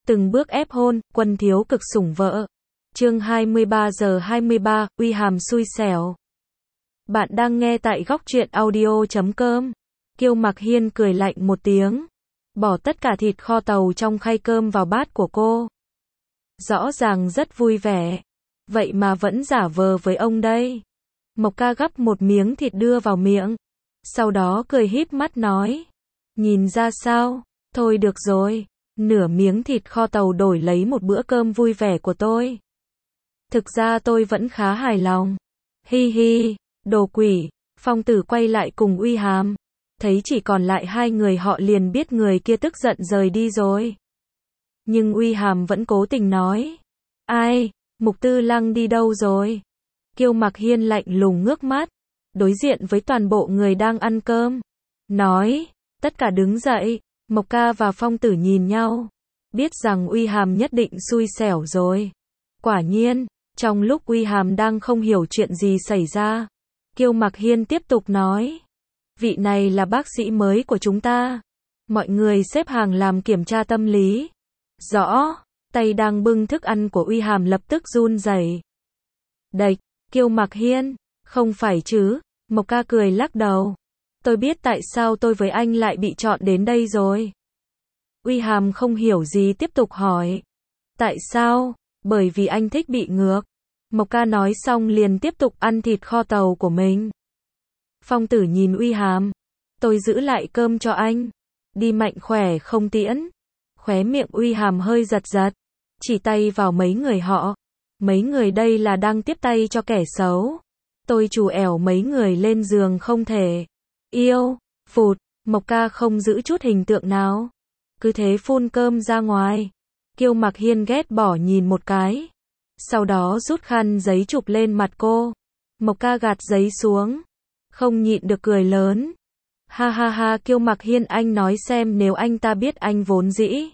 từng bước ép hôn, quân thiếu cực sủng vợ. Chương 23:23, Uy Hàm xui xẻo. Bạn đang nghe tại góc truyện audio.com. Kiêu Mặc Hiên cười lạnh một tiếng, bỏ tất cả thịt kho tàu trong khay cơm vào bát của cô. Rõ ràng rất vui vẻ, vậy mà vẫn giả vờ với ông đây. Mộc Ca gắp một miếng thịt đưa vào miệng, sau đó cười híp mắt nói, nhìn ra sao, thôi được rồi, nửa miếng thịt kho tàu đổi lấy một bữa cơm vui vẻ của tôi. Thực ra tôi vẫn khá hài lòng. Hi hi, đồ quỷ. Phong Tử quay lại cùng Uy Hàm, thấy chỉ còn lại hai người họ liền biết người kia tức giận rời đi rồi. Nhưng Uy Hàm vẫn cố tình nói, ai, Mục Tư Lăng đi đâu rồi? Kiêu Mặc Hiên lạnh lùng ngước mắt, đối diện với toàn bộ người đang ăn cơm, nói, tất cả đứng dậy. Mộc Ca và Phong Tử nhìn nhau, biết rằng Uy Hàm nhất định xui xẻo rồi. Quả nhiên, trong lúc Uy Hàm đang không hiểu chuyện gì xảy ra, Kiêu Mặc Hiên tiếp tục nói, vị này là bác sĩ mới của chúng ta. Mọi người xếp hàng làm kiểm tra tâm lý. Rõ, tay đang bưng thức ăn của Uy Hàm lập tức run rẩy. Đệch, Kiêu Mặc Hiên, không phải chứ? Mộc Ca cười lắc đầu. Tôi biết tại sao tôi với anh lại bị chọn đến đây rồi. Uy Hàm không hiểu gì tiếp tục hỏi. Tại sao? Bởi vì anh thích bị ngược. Mộc Ca nói xong liền tiếp tục ăn thịt kho tàu của mình. Phong Tử nhìn Uy Hàm. Tôi giữ lại cơm cho anh. Đi mạnh khỏe không tiễn. Khóe miệng Uy Hàm hơi giật giật. Chỉ tay vào mấy người họ. Mấy người đây là đang tiếp tay cho kẻ xấu. Tôi trù ẻo mấy người lên giường không thể. Yêu, phụt, Mộc Ca không giữ chút hình tượng nào. Cứ thế phun cơm ra ngoài. Kiêu Mặc Hiên ghét bỏ nhìn một cái. Sau đó rút khăn giấy chụp lên mặt cô. Mộc Ca gạt giấy xuống. Không nhịn được cười lớn. Ha ha ha, Kiêu Mặc Hiên, anh nói xem nếu anh ta biết anh vốn dĩ.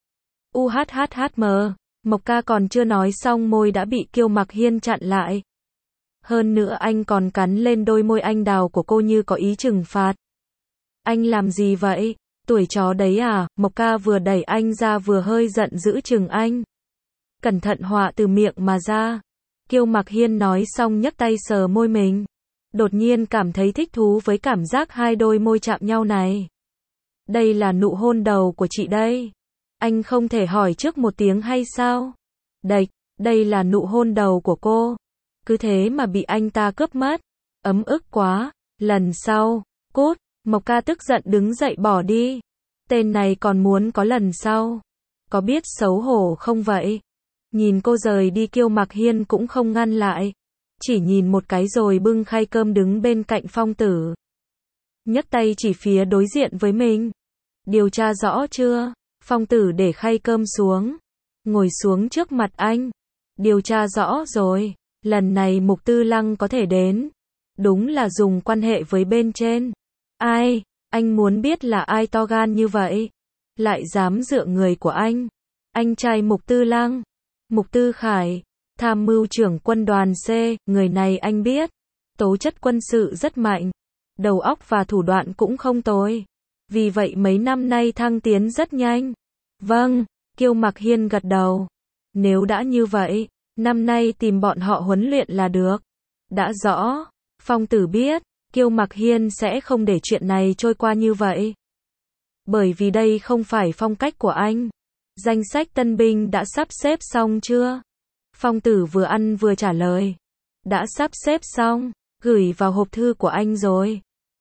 UHHHM. Mộc Ca còn chưa nói xong môi đã bị Kiêu Mặc Hiên chặn lại. Hơn nữa anh còn cắn lên đôi môi anh đào của cô như có ý trừng phạt. Anh làm gì vậy? Tuổi chó đấy à? Mộc Ca vừa đẩy anh ra vừa hơi giận dữ chừng anh. Cẩn thận họa từ miệng mà ra. Kiêu Mặc Hiên nói xong nhấc tay sờ môi mình. Đột nhiên cảm thấy thích thú với cảm giác hai đôi môi chạm nhau này. Đây là nụ hôn đầu của chị đây. Anh không thể hỏi trước một tiếng hay sao? Đệch, đây là nụ hôn đầu của cô. Cứ thế mà bị anh ta cướp mất. Ấm ức quá. Lần sau, cút. Mộc Ca tức giận đứng dậy bỏ đi. Tên này còn muốn có lần sau. Có biết xấu hổ không vậy? Nhìn cô rời đi, Kiêu Mặc Hiên cũng không ngăn lại. Chỉ nhìn một cái rồi bưng khay cơm đứng bên cạnh Phong Tử. Nhấc tay chỉ phía đối diện với mình. Điều tra rõ chưa? Phong Tử để khay cơm xuống. Ngồi xuống trước mặt anh. Điều tra rõ rồi. Lần này Mục Tư Lăng có thể đến. Đúng là dùng quan hệ với bên trên. Ai? Anh muốn biết là ai to gan như vậy? Lại dám dựa người của anh? Anh trai Mục Tư Lăng. Mục Tư Khải. Tham mưu trưởng quân đoàn C. Người này anh biết. Tố chất quân sự rất mạnh. Đầu óc và thủ đoạn cũng không tồi. Vì vậy mấy năm nay thăng tiến rất nhanh. Vâng. Kiêu Mặc Hiên gật đầu. Nếu đã như vậy, năm nay tìm bọn họ huấn luyện là được. Đã rõ. Phong Tử biết, Kiêu Mặc Hiên sẽ không để chuyện này trôi qua như vậy. Bởi vì đây không phải phong cách của anh. Danh sách tân binh đã sắp xếp xong chưa? Phong Tử vừa ăn vừa trả lời. Đã sắp xếp xong, gửi vào hộp thư của anh rồi.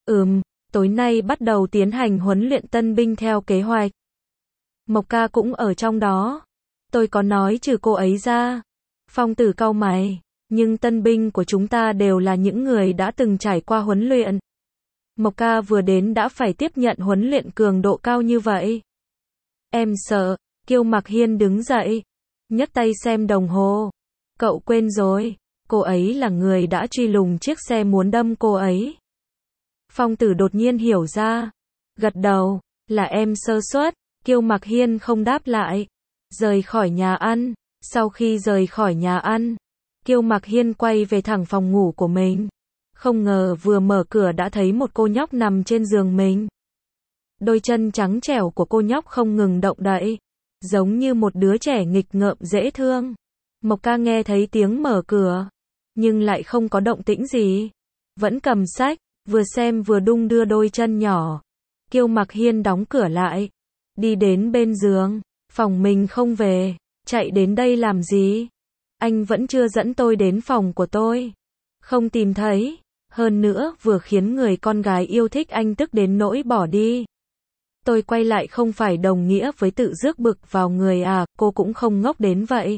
Tối nay bắt đầu tiến hành huấn luyện tân binh theo kế hoạch. Mộc Ca cũng ở trong đó. Tôi có nói trừ cô ấy ra. Phong Tử cau mày. Nhưng tân binh của chúng ta đều là những người đã từng trải qua huấn luyện. Mộc Ca vừa đến đã phải tiếp nhận huấn luyện cường độ cao như vậy. Em sợ. Kiêu Mặc Hiên đứng dậy. Nhấc tay xem đồng hồ. Cậu quên rồi. Cô ấy là người đã truy lùng chiếc xe muốn đâm cô ấy. Phong Tử đột nhiên hiểu ra. Gật đầu. Là em sơ suất. Kiêu Mặc Hiên không đáp lại. Rời khỏi nhà ăn. Sau khi rời khỏi nhà ăn, Kiêu Mặc Hiên quay về thẳng phòng ngủ của mình. Không ngờ vừa mở cửa đã thấy một cô nhóc nằm trên giường mình. Đôi chân trắng trẻo của cô nhóc không ngừng động đậy. giống như một đứa trẻ nghịch ngợm dễ thương. Mộc Ca nghe thấy tiếng mở cửa, nhưng lại không có động tĩnh gì. Vẫn cầm sách, vừa xem vừa đung đưa đôi chân nhỏ. Kiêu Mặc Hiên đóng cửa lại, đi đến bên giường, phòng mình không về, chạy đến đây làm gì? Anh vẫn chưa dẫn tôi đến phòng của tôi. Không tìm thấy, hơn nữa vừa khiến người con gái yêu thích anh tức đến nỗi bỏ đi. Tôi quay lại không phải đồng nghĩa với tự rước bực vào người à, cô cũng không ngốc đến vậy.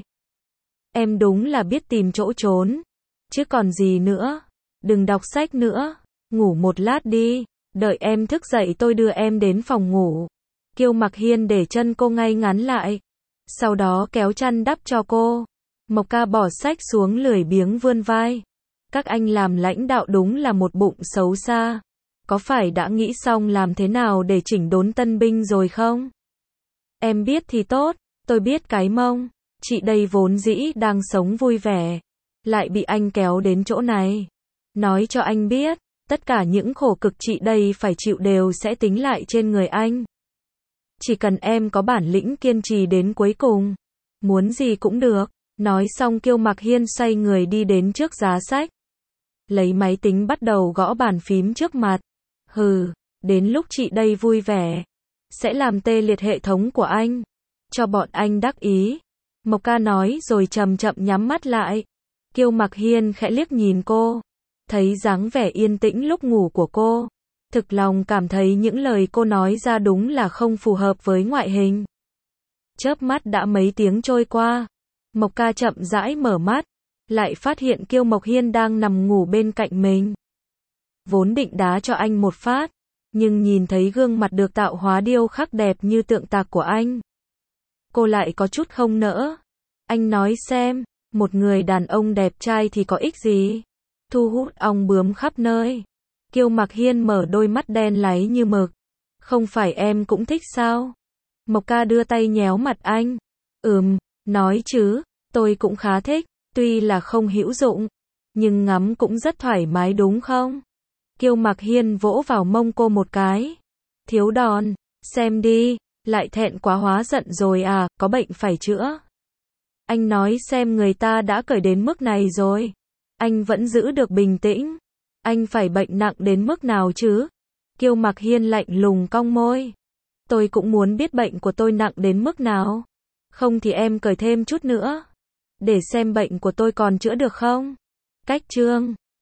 Em đúng là biết tìm chỗ trốn, chứ còn gì nữa. Đừng đọc sách nữa, ngủ một lát đi, đợi em thức dậy tôi đưa em đến phòng ngủ. Kiêu Mặc Hiên để chân cô ngay ngắn lại, sau đó kéo chăn đắp cho cô. Mộc Ca bỏ sách xuống lười biếng vươn vai. Các anh làm lãnh đạo đúng là một bụng xấu xa. Có phải đã nghĩ xong làm thế nào để chỉnh đốn tân binh rồi không? Em biết thì tốt, tôi biết cái mông. Chị đây vốn dĩ đang sống vui vẻ, lại bị anh kéo đến chỗ này. Nói cho anh biết, tất cả những khổ cực chị đây phải chịu đều sẽ tính lại trên người anh. Chỉ cần em có bản lĩnh kiên trì đến cuối cùng, muốn gì cũng được. Nói xong Kiêu Mặc Hiên xoay người đi đến trước giá sách, lấy máy tính bắt đầu gõ bàn phím trước mặt. Hừ, đến lúc chị đây vui vẻ, sẽ làm tê liệt hệ thống của anh, cho bọn anh đắc ý. Mộc Ca nói rồi chậm chậm nhắm mắt lại. Kiêu Mặc Hiên khẽ liếc nhìn cô, thấy dáng vẻ yên tĩnh lúc ngủ của cô, thực lòng cảm thấy những lời cô nói ra đúng là không phù hợp với ngoại hình. Chớp mắt đã mấy tiếng trôi qua, Mộc Ca chậm rãi mở mắt, lại phát hiện Kiêu Mặc Hiên đang nằm ngủ bên cạnh mình. Vốn định đá cho anh một phát, nhưng nhìn thấy gương mặt được tạo hóa điêu khắc đẹp như tượng tạc của anh, cô lại có chút không nỡ. Anh nói xem, một người đàn ông đẹp trai thì có ích gì? Thu hút ong bướm khắp nơi. Kiêu Mặc Hiên mở đôi mắt đen láy như mực. Không phải em cũng thích sao? Mộc Ca đưa tay nhéo mặt anh. Nói chứ, tôi cũng khá thích, tuy là không hữu dụng, nhưng ngắm cũng rất thoải mái đúng không? Kiêu Mặc Hiên vỗ vào mông cô một cái. Thiếu đòn, xem đi, lại thẹn quá hóa giận rồi à, có bệnh phải chữa. Anh nói xem người ta đã cởi đến mức này rồi, anh vẫn giữ được bình tĩnh. Anh phải bệnh nặng đến mức nào chứ? Kiêu Mặc Hiên lạnh lùng cong môi. Tôi cũng muốn biết bệnh của tôi nặng đến mức nào. Không thì em cởi thêm chút nữa, để xem bệnh của tôi còn chữa được không? Cách chương